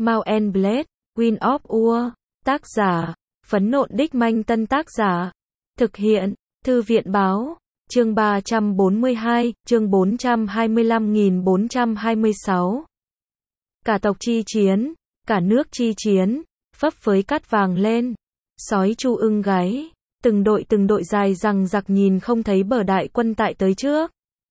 Mount and Blade, Wind of War, tác giả, Phấn Nộn Đích Manh Tân tác giả, thực hiện, Thư viện Báo, chương 342, chương 425.426. Cả tộc chi chiến, cả nước chi chiến, phấp phới cát vàng lên, sói chu ưng gáy, từng đội dài rằng giặc nhìn không thấy bờ đại quân tại tới trước.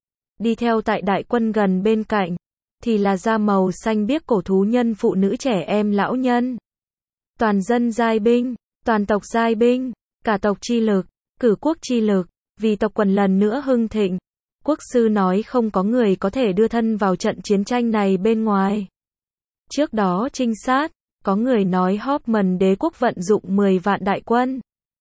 Đi theo tại đại quân gần bên cạnh, thì là da màu xanh biếc cổ thú nhân phụ nữ trẻ em lão nhân. Toàn dân giai binh, toàn tộc giai binh, cả tộc chi lực, cử quốc chi lực, vì tộc quần lần nữa hưng thịnh. Quốc sư nói không có người có thể đưa thân vào trận chiến tranh này bên ngoài. Trước đó trinh sát, có người nói Hoffman đế quốc vận dụng 10 vạn đại quân.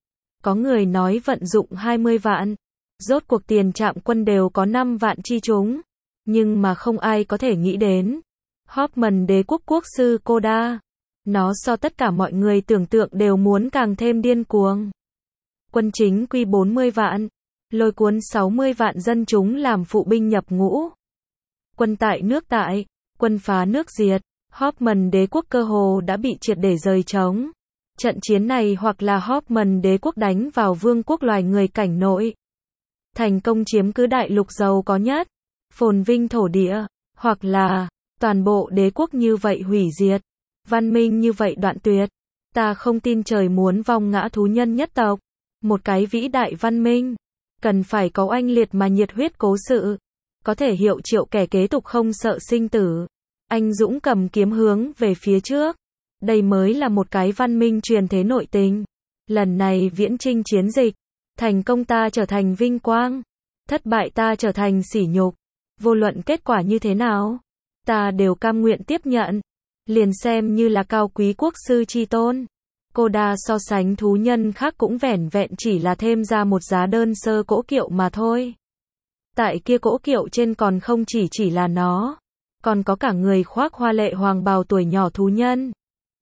Có người nói vận dụng 20 vạn. Rốt cuộc tiền trạm quân đều có 5 vạn chi chúng. Nhưng mà không ai có thể nghĩ đến. Hoffman đế quốc quốc sư Koda. Nó so tất cả mọi người tưởng tượng đều muốn càng thêm điên cuồng. Quân chính quy 40 vạn. Lôi cuốn 60 vạn dân chúng làm phụ binh nhập ngũ. Quân tại nước tại, quân phá nước diệt. Hoffman đế quốc cơ hồ đã bị triệt để rời trống. Trận chiến này hoặc là Hoffman đế quốc đánh vào vương quốc loài người cảnh nội. Thành công chiếm cứ đại lục giàu có nhất, phồn vinh thổ địa, hoặc là toàn bộ đế quốc như vậy hủy diệt, văn minh như vậy đoạn tuyệt. Ta không tin trời muốn vong ngã thú nhân nhất tộc. Một cái vĩ đại văn minh, cần phải có oanh liệt mà nhiệt huyết cố sự, có thể hiệu triệu kẻ kế tục không sợ sinh tử, anh dũng cầm kiếm hướng về phía trước. Đây mới là một cái văn minh truyền thế nội tình. Lần này viễn chinh chiến dịch, thành công ta trở thành vinh quang, thất bại ta trở thành sỉ nhục. Vô luận kết quả như thế nào, ta đều cam nguyện tiếp nhận, liền xem như là cao quý quốc sư chi tôn. Koda so sánh thú nhân khác cũng vẻn vẹn chỉ là thêm ra một giá đơn sơ cỗ kiệu mà thôi. Tại kia cỗ kiệu trên còn không chỉ là nó, còn có cả người khoác hoa lệ hoàng bào tuổi nhỏ thú nhân.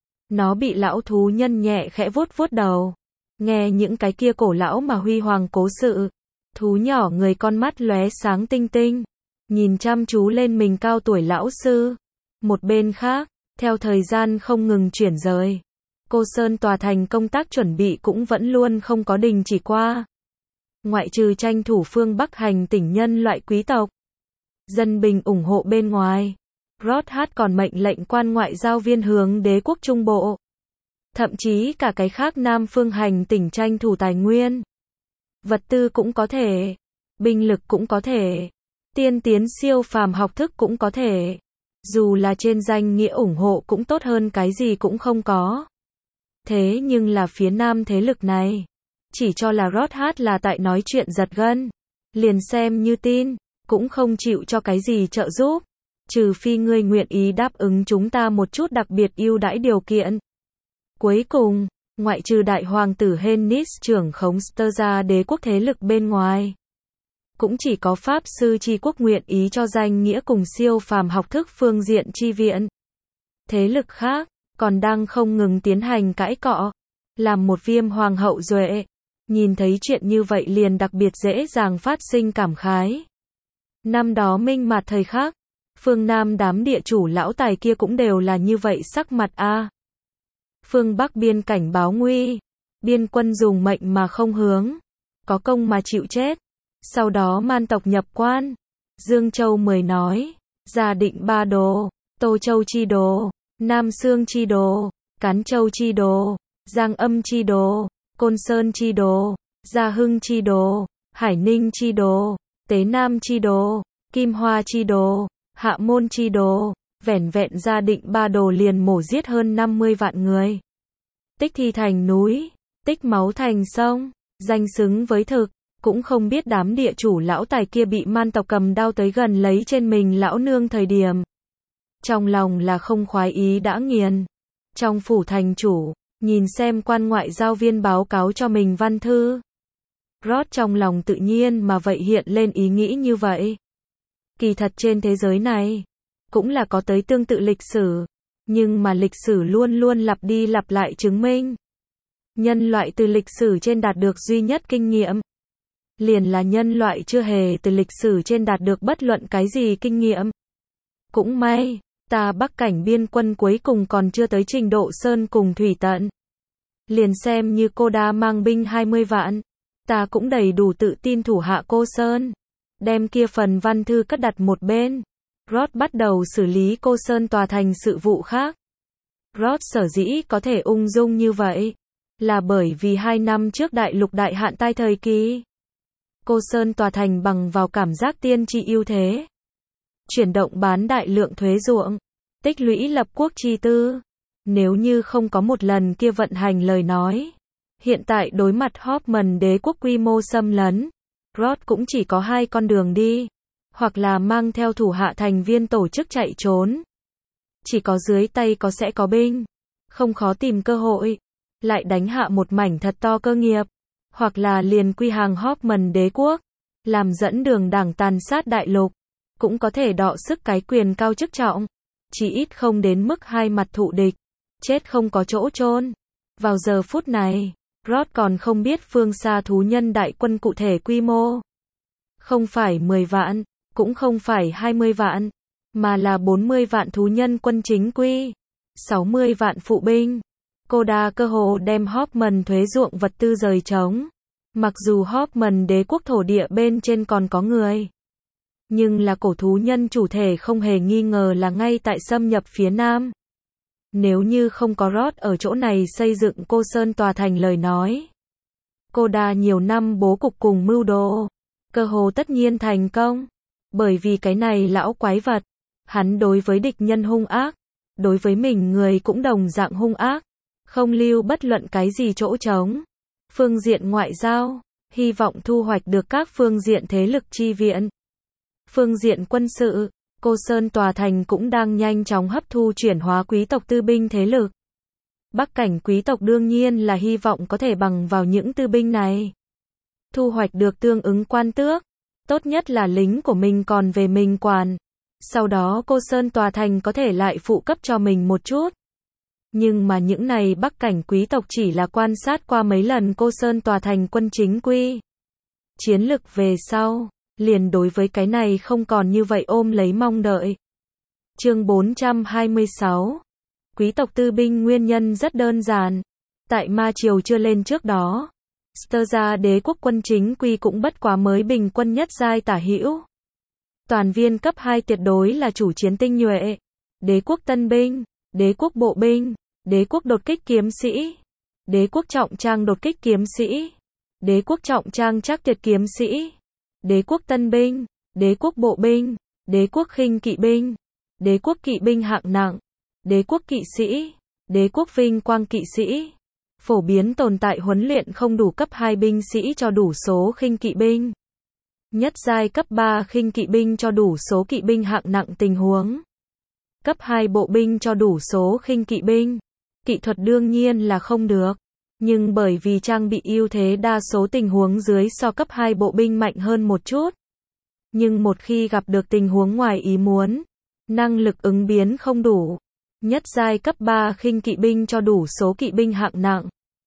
Nó bị lão thú nhân nhẹ khẽ vuốt đầu. Nghe những cái kia cổ lão mà huy hoàng cố sự. Thú nhỏ người con mắt lóe sáng tinh tinh. Nhìn chăm chú lên mình cao tuổi lão sư. Một bên khác, theo thời gian không ngừng chuyển rời. Cô Sơn tòa thành công tác chuẩn bị cũng vẫn luôn không có đình chỉ qua. Ngoại trừ tranh thủ phương Bắc hành tỉnh nhân loại quý tộc. Dân bình ủng hộ bên ngoài. Rothard còn mệnh lệnh quan ngoại giao viên hướng đế quốc Trung Bộ. Thậm chí cả cái khác Nam phương hành tỉnh tranh thủ tài nguyên. Vật tư cũng có thể. Binh lực cũng có thể. Tiên tiến siêu phàm học thức cũng có thể. Dù là trên danh nghĩa ủng hộ cũng tốt hơn cái gì cũng không có. Thế nhưng là phía Nam thế lực này. Chỉ cho là Rothard là tại nói chuyện giật gân. Liền xem như tin. Cũng không chịu cho cái gì trợ giúp. Trừ phi ngươi nguyện ý đáp ứng chúng ta một chút đặc biệt ưu đãi điều kiện. Cuối cùng, ngoại trừ đại hoàng tử Hennis trưởng khống Sterza đế quốc thế lực bên ngoài. Cũng chỉ có Pháp sư tri quốc nguyện ý cho danh nghĩa cùng siêu phàm học thức phương diện chi viện. Thế lực khác, còn đang không ngừng tiến hành cãi cọ. Làm một viêm hoàng hậu duệ. Nhìn thấy chuyện như vậy liền đặc biệt dễ dàng phát sinh cảm khái. Năm đó minh mạt thời khắc. Phương Nam đám địa chủ lão tài kia cũng đều là như vậy sắc mặt a. Phương Bắc biên cảnh báo nguy, biên quân dùng mệnh mà không hướng, có công mà chịu chết. Sau đó man tộc nhập quan. Dương Châu 10 nói, Gia Định 3 đồ, Tô Châu chi đồ, Nam Sương chi đồ, Cán Châu chi đồ, Giang Âm chi đồ, Côn Sơn chi đồ, Gia Hưng chi đồ, Hải Ninh chi đồ, Tế Nam chi đồ, Kim Hoa chi đồ, Hạ Môn chi đồ. Vẻn vẹn Gia Định 3 đồ liền mổ giết hơn 50 vạn người. Tích thi thành núi, tích máu thành sông, danh xứng với thực. Cũng không biết đám địa chủ lão tài kia bị man tộc cầm đao tới gần lấy trên mình lão nương thời điểm. Trong lòng là không khoái ý đã nghiền. Trong phủ thành chủ, nhìn xem quan ngoại giao viên báo cáo cho mình văn thư. Rót trong lòng tự nhiên mà vậy hiện lên ý nghĩ như vậy. Kỳ thật trên thế giới này, cũng là có tới tương tự lịch sử. Nhưng mà lịch sử luôn luôn lặp đi lặp lại chứng minh. Nhân loại từ lịch sử trên đạt được duy nhất kinh nghiệm. Liền là nhân loại chưa hề từ lịch sử trên đạt được bất luận cái gì kinh nghiệm. Cũng may, Ta Bắc cảnh biên quân cuối cùng còn chưa tới trình độ sơn cùng thủy tận. Liền xem như cô đa mang binh 20 vạn. Ta cũng đầy đủ tự tin thủ hạ cô Sơn. Đem kia phần văn thư cất đặt một bên. Roth bắt đầu xử lý cô Sơn tòa thành sự vụ khác. Roth sở dĩ có thể ung dung như vậy, là bởi vì 2 năm trước đại lục đại hạn tai thời kỳ. Cô Sơn tòa thành bằng vào cảm giác tiên tri ưu thế. Chuyển động bán đại lượng thuế ruộng. Tích lũy lập quốc chi tư. Nếu như không có một lần kia vận hành lời nói. Hiện tại đối mặt Hoffman đế quốc quy mô xâm lấn. Roth cũng chỉ có 2 con đường đi. Hoặc là mang theo thủ hạ thành viên tổ chức chạy trốn. Chỉ có dưới tay có sẽ có binh. Không khó tìm cơ hội. Lại đánh hạ một mảnh thật to cơ nghiệp. Hoặc là liền quy hàng Hoffman đế quốc. Làm dẫn đường đảng tàn sát đại lục. Cũng có thể đọ sức cái quyền cao chức trọng. Chỉ ít không đến mức hai mặt thụ địch. Chết không có chỗ chôn. Vào giờ phút này, Roth còn không biết phương xa thú nhân đại quân cụ thể quy mô. Không phải 10 vạn, cũng không phải 20 vạn, mà là 40 vạn thú nhân quân chính quy, 60 vạn phụ binh. Cô đa cơ hồ đem Hoffman thuế ruộng vật tư rời trống. Mặc dù Hoffman đế quốc thổ địa bên trên còn có người. Nhưng là cổ thú nhân chủ thể không hề nghi ngờ là ngay tại xâm nhập phía nam. Nếu như không có Roth ở chỗ này xây dựng cô Sơn tòa thành lời nói. Cô đa nhiều năm bố cục cùng mưu đồ. Cơ hồ tất nhiên thành công. Bởi vì cái này lão quái vật. Hắn đối với địch nhân hung ác. Đối với mình người cũng đồng dạng hung ác. Không lưu bất luận cái gì chỗ trống. Phương diện ngoại giao. Hy vọng thu hoạch được các phương diện thế lực chi viện. Phương diện quân sự. Cô Sơn tòa thành cũng đang nhanh chóng hấp thu chuyển hóa quý tộc tư binh thế lực. Bắc cảnh quý tộc đương nhiên là hy vọng có thể bằng vào những tư binh này. Thu hoạch được tương ứng quan tước. Tốt nhất là lính của mình còn về mình quản. Sau đó cô Sơn tòa thành có thể lại phụ cấp cho mình một chút. Nhưng mà những này Bắc cảnh quý tộc chỉ là quan sát qua mấy lần cô Sơn tòa thành quân chính quy. Chiến lực về sau. Liền đối với cái này không còn như vậy ôm lấy mong đợi. Chương 426. Quý tộc tư binh nguyên nhân rất đơn giản. Tại Ma Triều chưa lên trước đó, Sterza đế quốc quân chính quy cũng bất quá mới bình quân nhất giai tả hữu. Toàn viên cấp 2 tuyệt đối là chủ chiến tinh nhuệ. Đế quốc tân binh, đế quốc bộ binh, đế quốc đột kích kiếm sĩ, đế quốc trọng trang đột kích kiếm sĩ, đế quốc trọng trang chắc tuyệt kiếm sĩ. Đế quốc tân binh, đế quốc bộ binh, đế quốc khinh kỵ binh, đế quốc kỵ binh hạng nặng, đế quốc kỵ sĩ, đế quốc vinh quang kỵ sĩ. Phổ biến tồn tại huấn luyện không đủ cấp 2 binh sĩ cho đủ số khinh kỵ binh. Nhất giai cấp 3 khinh kỵ binh cho đủ số kỵ binh hạng nặng tình huống. Cấp 2 bộ binh cho đủ số khinh kỵ binh. Kỹ thuật đương nhiên là không được. Nhưng bởi vì trang bị ưu thế đa số tình huống dưới so cấp 2 bộ binh mạnh hơn một chút. Nhưng một khi gặp được tình huống ngoài ý muốn, năng lực ứng biến không đủ. Nhất giai cấp 3 khinh kỵ binh cho đủ số kỵ binh hạng nặng.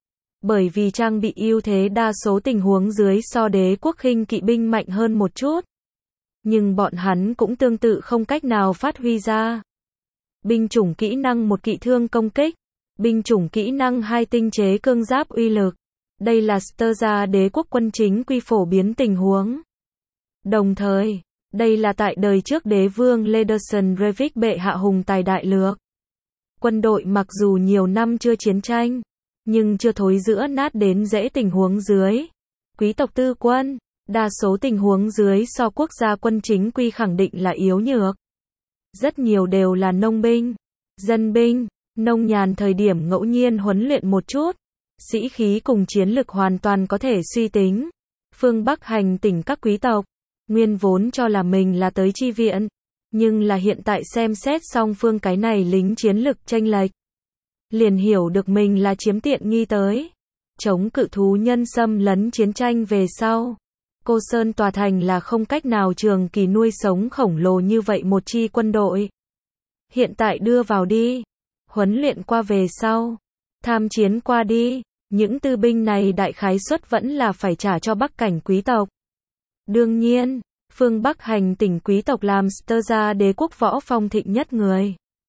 Bởi vì trang bị ưu thế đa số tình huống dưới so đế quốc khinh kỵ binh mạnh hơn một chút. Nhưng bọn hắn cũng tương tự không cách nào phát huy ra. Binh chủng kỹ năng một kỵ thương công kích. Binh chủng kỹ năng 2 tinh chế cương giáp uy lực. Đây là Sterza đế quốc quân chính quy phổ biến tình huống. Đồng thời, đây là tại đời trước đế vương Lederson Revik bệ hạ hùng tài đại lược. Quân đội mặc dù nhiều năm chưa chiến tranh, nhưng chưa thối rữa nát đến dễ tình huống dưới. Quý tộc tư quân, đa số tình huống dưới so quốc gia quân chính quy khẳng định là yếu nhược. Rất nhiều đều là nông binh, dân binh. Nông nhàn thời điểm ngẫu nhiên huấn luyện một chút, sĩ khí cùng chiến lực hoàn toàn có thể suy tính. Phương Bắc hành tỉnh các quý tộc, nguyên vốn cho là mình là tới chi viện, nhưng là hiện tại xem xét xong phương cái này lính chiến lực chênh lệch, liền hiểu được mình là chiếm tiện nghi tới. Chống cự thú nhân xâm lấn chiến tranh về sau, cô Sơn tòa thành là không cách nào trường kỳ nuôi sống khổng lồ như vậy một chi quân đội. Hiện tại đưa vào đi. Huấn luyện qua về sau, tham chiến qua đi, những tư binh này đại khái suất vẫn là phải trả cho Bắc cảnh quý tộc. Đương nhiên, phương Bắc hành tỉnh quý tộc làm Sterza đế quốc võ phong thịnh nhất người.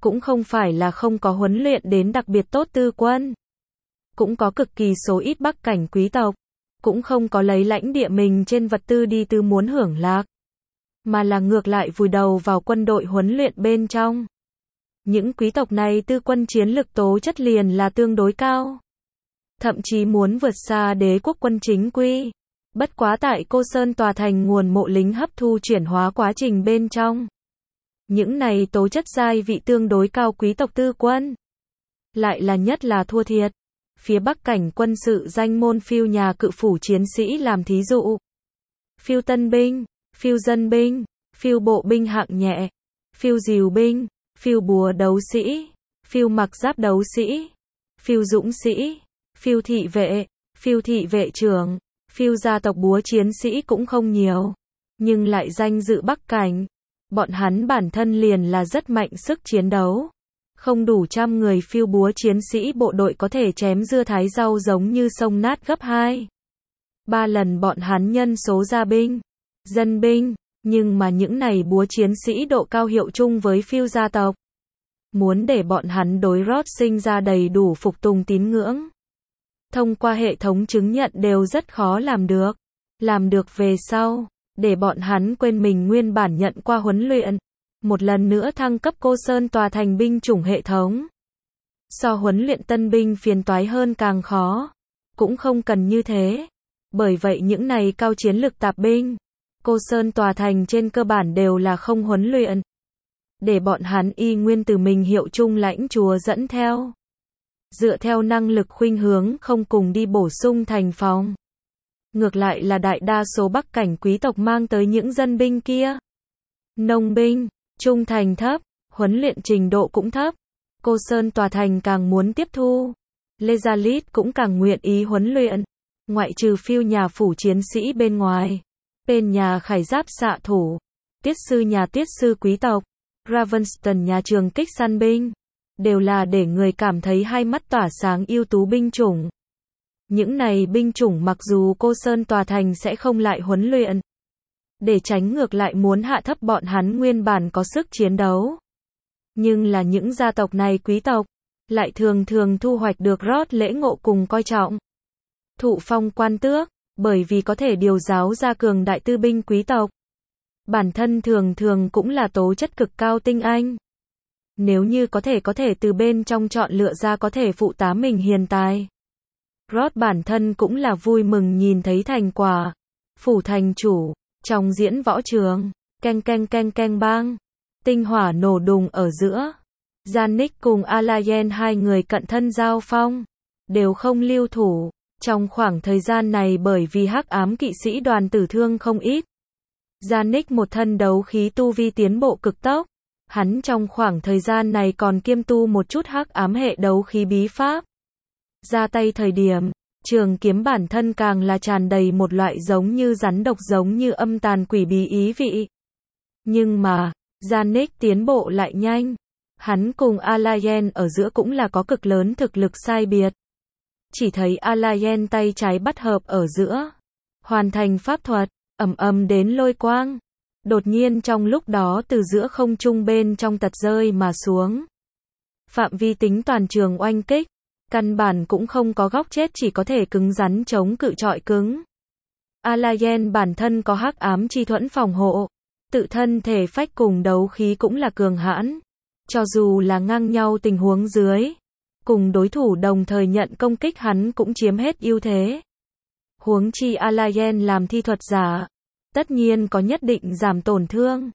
Cũng không phải là không có huấn luyện đến đặc biệt tốt tư quân. Cũng có cực kỳ số ít bắc cảnh quý tộc. Cũng không có lấy lãnh địa mình trên vật tư đi tư muốn hưởng lạc. Mà là ngược lại vùi đầu vào quân đội huấn luyện bên trong. Những quý tộc này tư quân chiến lực tố chất liền là tương đối cao. Thậm chí muốn vượt xa đế quốc quân chính quy. Bất quá tại Cô Sơn tòa thành nguồn mộ lính hấp thu chuyển hóa quá trình bên trong. Những này tố chất giai vị tương đối cao quý tộc tư quân. Lại là nhất là thua thiệt. Phía bắc cảnh quân sự danh môn phiêu nhà cự phủ chiến sĩ làm thí dụ. Phiêu tân binh, phiêu dân binh, phiêu bộ binh hạng nhẹ, phiêu dìu binh, phiêu búa đấu sĩ, phiêu mặc giáp đấu sĩ, phiêu dũng sĩ, phiêu thị vệ trưởng, phiêu gia tộc búa chiến sĩ cũng không nhiều. Nhưng lại danh dự bắc cảnh. Bọn hắn bản thân liền là rất mạnh sức chiến đấu. Không đủ 100 người phiêu búa chiến sĩ bộ đội có thể chém dưa thái rau giống như sông nát gấp 2. 3 lần bọn hắn nhân số gia binh, dân binh, nhưng mà những này búa chiến sĩ độ cao hiệu chung với phiêu gia tộc. Muốn để bọn hắn đối Rốt sinh ra đầy đủ phục tùng tín ngưỡng. Thông qua hệ thống chứng nhận đều rất khó làm được. Làm được về sau, để bọn hắn quên mình nguyên bản nhận qua huấn luyện. Một lần nữa thăng cấp Cô Sơn tòa thành binh chủng hệ thống. So huấn luyện tân binh phiền toái hơn càng khó. Cũng không cần như thế. Bởi vậy những này cao chiến lực tạp binh, Cô Sơn tòa thành trên cơ bản đều là không huấn luyện. Để bọn hắn y nguyên từ mình hiệu chung lãnh chúa dẫn theo. Dựa theo năng lực khuynh hướng không cùng đi bổ sung thành phòng. Ngược lại là đại đa số bắc cảnh quý tộc mang tới những dân binh kia. Nông binh, trung thành thấp, huấn luyện trình độ cũng thấp. Cô Sơn tòa thành càng muốn tiếp thu. Lê Gia Lít cũng càng nguyện ý huấn luyện. Ngoại trừ phiêu nhà phủ chiến sĩ bên ngoài. Bên nhà khải giáp xạ thủ. Tiết sư quý tộc. Ravenston nhà trường kích săn binh. Đều là để người cảm thấy hai mắt tỏa sáng ưu tú binh chủng. Những này binh chủng mặc dù Cô Sơn tòa thành sẽ không lại huấn luyện. Để tránh ngược lại muốn hạ thấp bọn hắn nguyên bản có sức chiến đấu. Nhưng là những gia tộc này quý tộc, lại thường thường thu hoạch được Rốt lễ ngộ cùng coi trọng. Thụ phong quan tước, bởi vì có thể điều giáo ra cường đại tư binh quý tộc. Bản thân thường thường cũng là tố chất cực cao tinh anh. Nếu như có thể từ bên trong chọn lựa ra có thể phụ tá mình hiền tài. Rốt bản thân cũng là vui mừng nhìn thấy thành quả. Phủ thành chủ, trong diễn võ trường, keng bang. Tinh hỏa nổ đùng ở giữa. Janik cùng Alayen hai người cận thân giao phong. Đều không lưu thủ. Trong khoảng thời gian này bởi vì hắc ám kỵ sĩ đoàn tử thương không ít. Janik một thân đấu khí tu vi tiến bộ cực tốc. Hắn trong khoảng thời gian này còn kiêm tu một chút hắc ám hệ đấu khí bí pháp. Ra tay thời điểm, trường kiếm bản thân càng là tràn đầy một loại giống như rắn độc giống như âm tàn quỷ bí ý vị. Nhưng mà, Janik tiến bộ lại nhanh. Hắn cùng Alayen ở giữa cũng là có cực lớn thực lực sai biệt. Chỉ thấy Alayen tay trái bắt hợp ở giữa. Hoàn thành pháp thuật, ầm đến lôi quang. Đột nhiên trong lúc đó từ giữa không trung bên trong tật rơi mà xuống. Phạm vi tính toàn trường oanh kích. Căn bản cũng không có góc chết chỉ có thể cứng rắn chống cự trọi cứng. Alayen bản thân có hắc ám chi thuẫn phòng hộ. Tự thân thể phách cùng đấu khí cũng là cường hãn. Cho dù là ngang nhau tình huống dưới. Cùng đối thủ đồng thời nhận công kích hắn cũng chiếm hết ưu thế. Huống chi Alayen làm thi thuật giả. Tất nhiên có nhất định giảm tổn thương.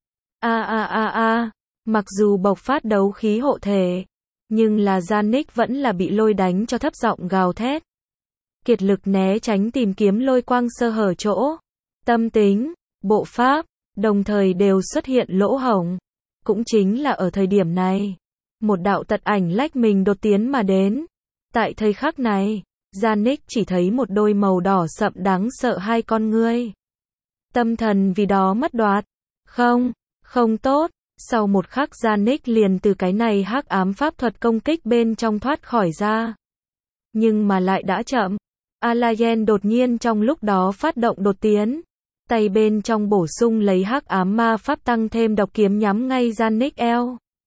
Mặc dù bộc phát đấu khí hộ thể. Nhưng là Janik vẫn là bị lôi đánh cho thấp giọng gào thét. Kiệt lực né tránh tìm kiếm lôi quang sơ hở chỗ. Tâm tính, bộ pháp, đồng thời đều xuất hiện lỗ hổng. Cũng chính là ở thời điểm này. Một đạo tật ảnh lách mình đột tiến mà đến. Tại thời khắc này, Janik chỉ thấy một đôi màu đỏ sậm đáng sợ hai con ngươi. Tâm thần vì đó mất đoạt. Không tốt. Sau một khắc Janik liền từ cái này hắc ám pháp thuật công kích bên trong thoát khỏi ra. Nhưng mà lại đã chậm. Alayen đột nhiên trong lúc đó phát động đột tiến. Tay bên trong bổ sung lấy hắc ám ma pháp tăng thêm độc kiếm nhắm ngay Janik eo.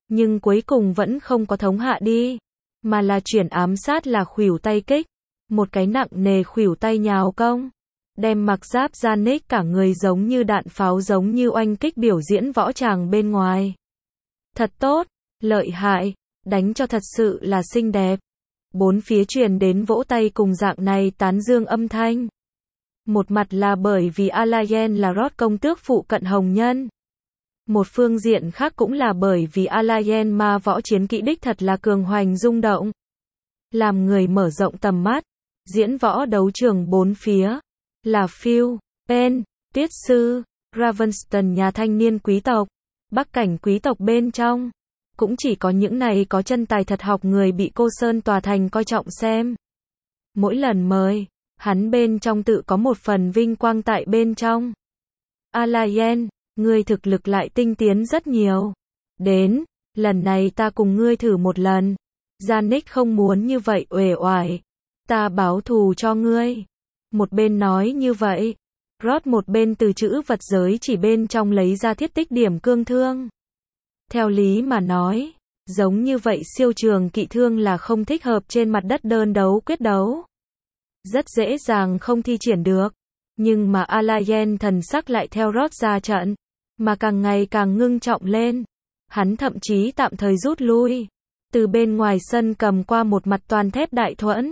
Nhưng cuối cùng vẫn không có thống hạ đi, mà là chuyển ám sát là khuỷu tay kích. Một cái nặng nề khuỷu tay nhào công, đem mặc giáp Janik cả người giống như đạn pháo giống như oanh kích biểu diễn võ tràng bên ngoài. Thật tốt, lợi hại, đánh cho thật sự là xinh đẹp. Bốn phía truyền đến vỗ tay cùng dạng này tán dương âm thanh. Một mặt là bởi vì Alayen là Roth công tước phụ cận hồng nhân. Một phương diện khác cũng là bởi vì Alayen ma võ chiến kỹ đích thật là cường hoành rung động. Làm người mở rộng tầm mắt, diễn võ đấu trường bốn phía, là Phil, Penn, Tiết sư, Ravenston nhà thanh niên quý tộc, bắc cảnh quý tộc bên trong. Cũng chỉ có những này có chân tài thật học người bị cô Sơn Tòa Thành coi trọng xem. Mỗi lần mời, hắn bên trong tự có một phần vinh quang tại bên trong. Alayen, ngươi thực lực lại tinh tiến rất nhiều. Đến, lần này ta cùng ngươi thử một lần. Janik không muốn như vậy uể oải. Ta báo thù cho ngươi. Một bên nói như vậy. Roth một bên từ chữ vật giới chỉ bên trong lấy ra thiết tích điểm cương thương. Theo lý mà nói, giống như vậy siêu trường kỵ thương là không thích hợp trên mặt đất đơn đấu quyết đấu. Rất dễ dàng không thi triển được. Nhưng mà Alayen thần sắc lại theo Roth ra trận, mà càng ngày càng ngưng trọng lên. Hắn thậm chí tạm thời rút lui. Từ bên ngoài sân cầm qua một mặt toàn thép đại thuẫn.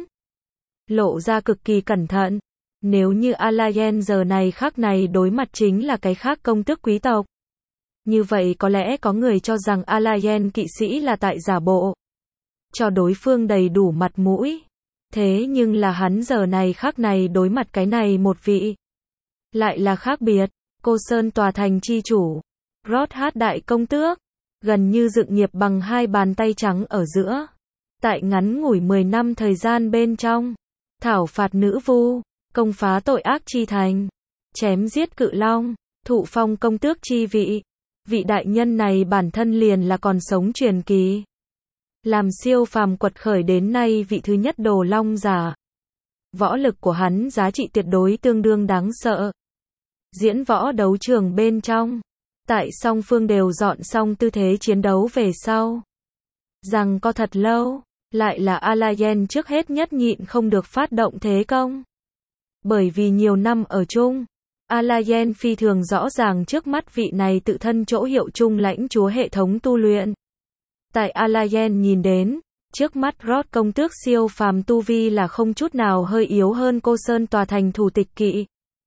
Lộ ra cực kỳ cẩn thận. Nếu như Alayen giờ này khắc này đối mặt chính là cái khác công tước quý tộc. Như vậy có lẽ có người cho rằng Alayen kỵ sĩ là tại giả bộ. Cho đối phương đầy đủ mặt mũi. Thế nhưng là hắn giờ này khắc này đối mặt cái này một vị. Lại là khác biệt. Cô Sơn Tòa Thành chi chủ. Roth hát đại công tước. Gần như dựng nghiệp bằng hai bàn tay trắng ở giữa. Tại ngắn ngủi 10 năm thời gian bên trong. Thảo phạt nữ vu. Công phá tội ác chi thành. Chém giết cự long. Thụ phong công tước chi vị. Vị đại nhân này bản thân liền là còn sống truyền kỳ. Làm siêu phàm quật khởi đến nay vị thứ nhất đồ long giả. Võ lực của hắn giá trị tuyệt đối tương đương đáng sợ. Diễn võ đấu trường bên trong. Tại song phương đều dọn xong tư thế chiến đấu về sau. Rằng có thật lâu, lại là Alayen trước hết nhất nhịn không được phát động thế công. Bởi vì nhiều năm ở chung, Alayen phi thường rõ ràng trước mắt vị này tự thân chỗ hiệu chung lãnh chúa hệ thống tu luyện. Tại Alayen nhìn đến, trước mắt Roth công tước siêu phàm tu vi là không chút nào hơi yếu hơn cô Sơn Tòa Thành thủ tịch kỵ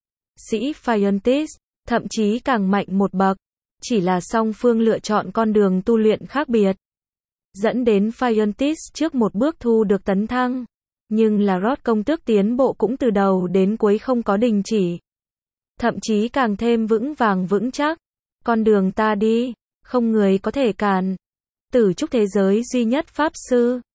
sĩ Phiontis, thậm chí càng mạnh một bậc. Chỉ là song phương lựa chọn con đường tu luyện khác biệt. Dẫn đến Phiontis trước một bước thu được tấn thăng. Nhưng là Roth công tước tiến bộ cũng từ đầu đến cuối không có đình chỉ. Thậm chí càng thêm vững vàng vững chắc. Con đường ta đi, không người có thể cản. Tử trúc thế giới duy nhất pháp sư.